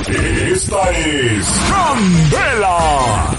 Esta es Candela.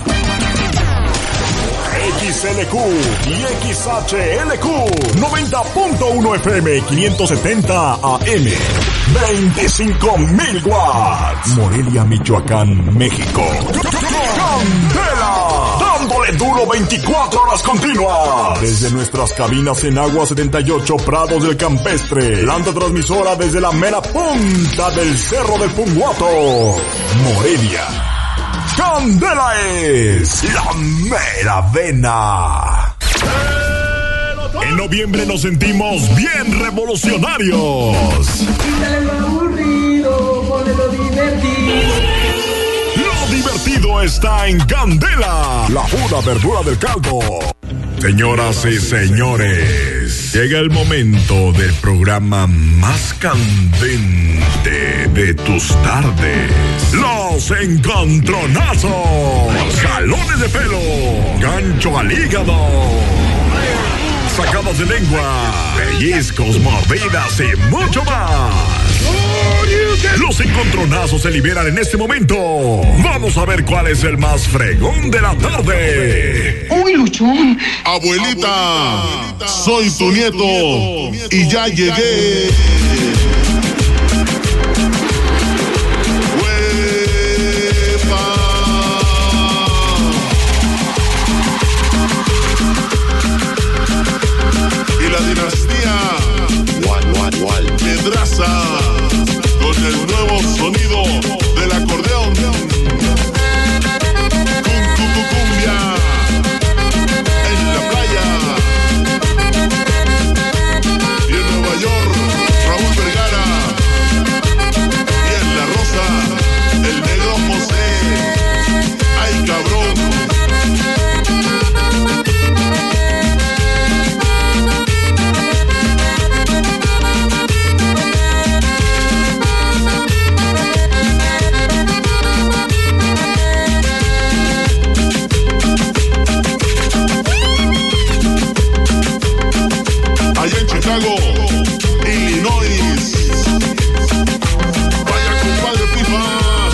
XLQ y XHLQ 90.1 FM 570 AM 25,000 watts. Morelia, Michoacán, México. Candela, dándole duro 24 horas continuas. Desde nuestras cabinas en Agua 78 Prados del Campestre. Planta transmisora desde la mera punta del Cerro del Punguato, Morelia. Candela es la mera vena. En noviembre nos sentimos bien revolucionarios. Quítale lo aburrido, ponle lo divertido. Lo divertido está en Candela, la pura verdura del caldo. Señoras y señores, llega el momento del programa más candente de tus tardes. Los encontronazos, jalones de pelo, gancho al hígado, sacadas de lengua, pellizcos, mordidas y mucho más. Los encontronazos se liberan en este momento. Vamos a ver cuál es el más fregón de la tarde. ¡Uy, Luchón! Abuelita, soy tu nieto y ya llegué. Y la dinastía Pedraza con el nuevo sonido del acordeón. Cumbia en la playa. Y en Nueva York, Raúl Vergara. Y en La Rosa, el negro José. ¡Ay, cabrón! Chicago, Illinois. Vaya compadre Pifas.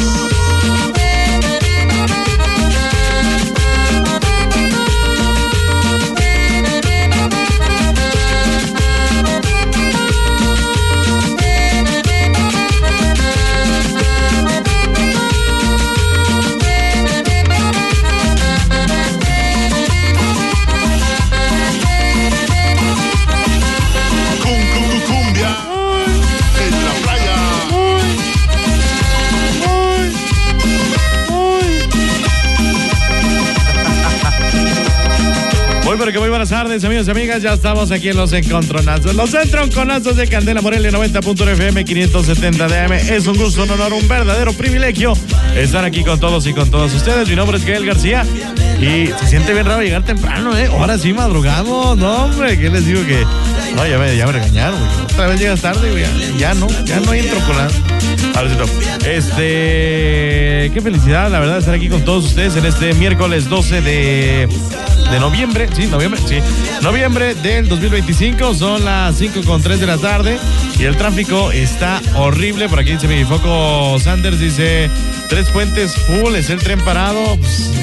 Pero que muy buenas tardes, amigos y amigas. Ya estamos aquí en los encontronazos. Los entronconazos de Candela, Morelia, 90.1 FM, 570 de AM. Es un gusto, un honor, un verdadero privilegio estar aquí con todos y con todas ustedes. Mi nombre es Gael García y se siente bien raro llegar temprano, ¿eh? Ahora sí madrugamos, no, hombre. ¿Qué les digo que? No, ya me regañaron, güey. Otra vez llegas tarde, güey. Ya no hay entronconazos. Ahora sí, no. Qué felicidad, la verdad, estar aquí con todos ustedes en este miércoles 12 de noviembre, noviembre del 2025, son las 5:03 de la tarde y el tráfico está horrible. Por aquí dice mi foco Sanders, dice 3 Puentes full, es el tren parado.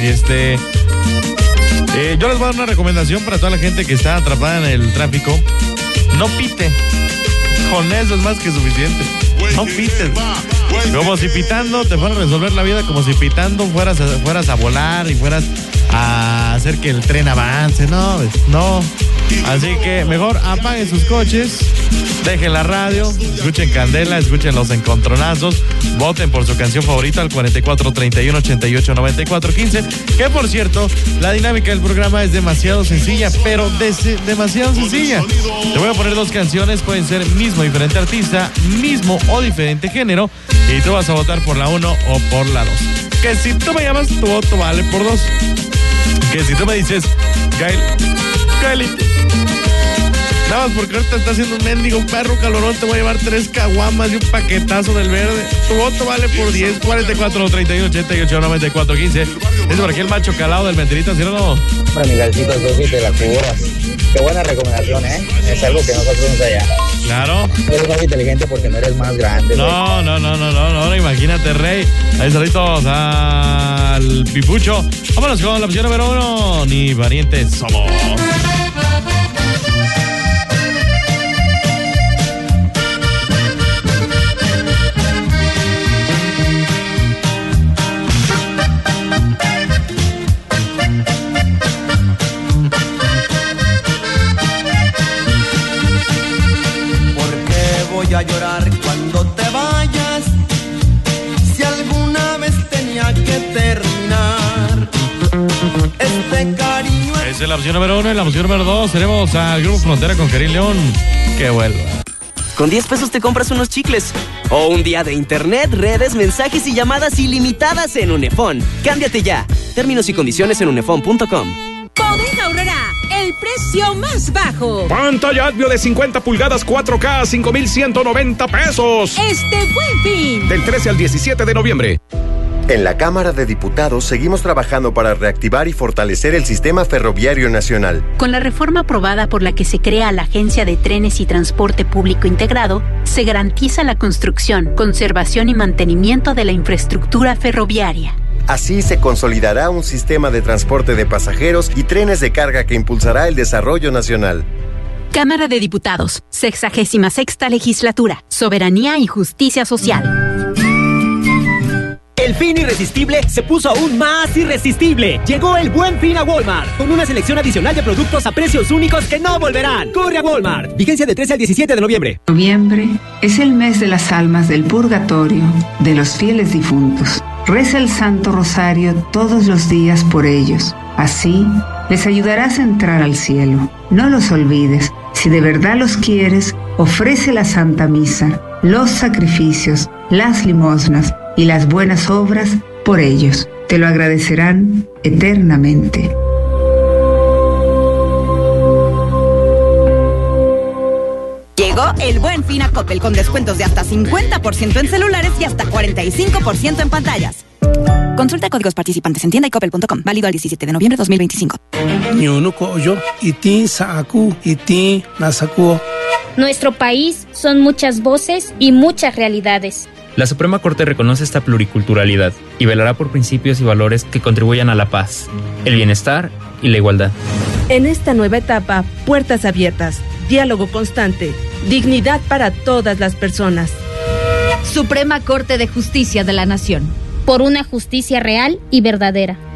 Yo les voy a dar una recomendación para toda la gente que está atrapada en el tráfico: no pite, con eso es más que suficiente. No pites. Como si pitando te fuera a resolver la vida, como si pitando fueras a volar y fueras a hacer que el tren avance. No. Así que mejor apaguen sus coches, dejen la radio, escuchen Candela, escuchen los encontronazos, voten por su canción favorita al 4431889415. Que por cierto, la dinámica del programa es demasiado sencilla, pero demasiado sencilla. Te voy a poner 2 canciones, pueden ser mismo diferente artista, mismo o diferente género, y tú vas a votar por la 1 o por la 2. Que si tú me llamas, tu voto vale por 2. Que si tú me dices, Gaelito, nada más porque ahorita está haciendo un mendigo perro calorón, te voy a llevar 3 caguamas y un paquetazo del verde, tu voto vale por 10. 4431889415. Es por aquí el macho calado del Mentirita, ¿sí o no? Para mi galcito, 2 de la cubora. Qué buena recomendación, ¿eh? Es algo que nosotros no allá. Claro. Eres más inteligente porque no eres más grande. No, imagínate, Rey. Ahí saluditos al Pipucho. Vámonos con la opción número 1. Ni parientes somos. Voy a llorar cuando te vayas, si alguna vez tenía que terminar este cariño. Esa es la opción número 1. En la opción número 2 tenemos al Grupo Frontera con Karim León. Que vuelva. Con 10 pesos te compras unos chicles. O un día de internet, redes, mensajes y llamadas ilimitadas en Unefón. Cámbiate ya. Términos y condiciones en unefón.com. Bodega Aurrera, el precio más bajo. Pantalla Advio de 50 pulgadas 4K, 5,190 pesos. Este Buen Fin. Del 13 al 17 de noviembre. En la Cámara de Diputados seguimos trabajando para reactivar y fortalecer el sistema ferroviario nacional. Con la reforma aprobada por la que se crea la Agencia de Trenes y Transporte Público Integrado, se garantiza la construcción, conservación y mantenimiento de la infraestructura ferroviaria. Así se consolidará un sistema de transporte de pasajeros y trenes de carga que impulsará el desarrollo nacional. Cámara de Diputados, 66ª Legislatura, Soberanía y Justicia Social. El fin irresistible se puso aún más irresistible. Llegó el Buen Fin a Walmart, con una selección adicional de productos a precios únicos que no volverán. ¡Corre a Walmart! Vigencia del 13 al 17 de noviembre. Noviembre es el mes de las almas del purgatorio, de los fieles difuntos. Reza el Santo Rosario todos los días por ellos. Así, les ayudarás a entrar al cielo. No los olvides. Si de verdad los quieres, ofrece la Santa Misa, los sacrificios, las limosnas y las buenas obras por ellos. Te lo agradecerán eternamente. Llegó el Buen Fin a Coppel con descuentos de hasta 50% en celulares y hasta 45% en pantallas. Consulta códigos participantes en tienda y coppel.com. Válido al 17 de noviembre de 2025. Nuestro país son muchas voces y muchas realidades. La Suprema Corte reconoce esta pluriculturalidad y velará por principios y valores que contribuyan a la paz, el bienestar y la igualdad. En esta nueva etapa, puertas abiertas, diálogo constante, dignidad para todas las personas. Suprema Corte de Justicia de la Nación. Por una justicia real y verdadera.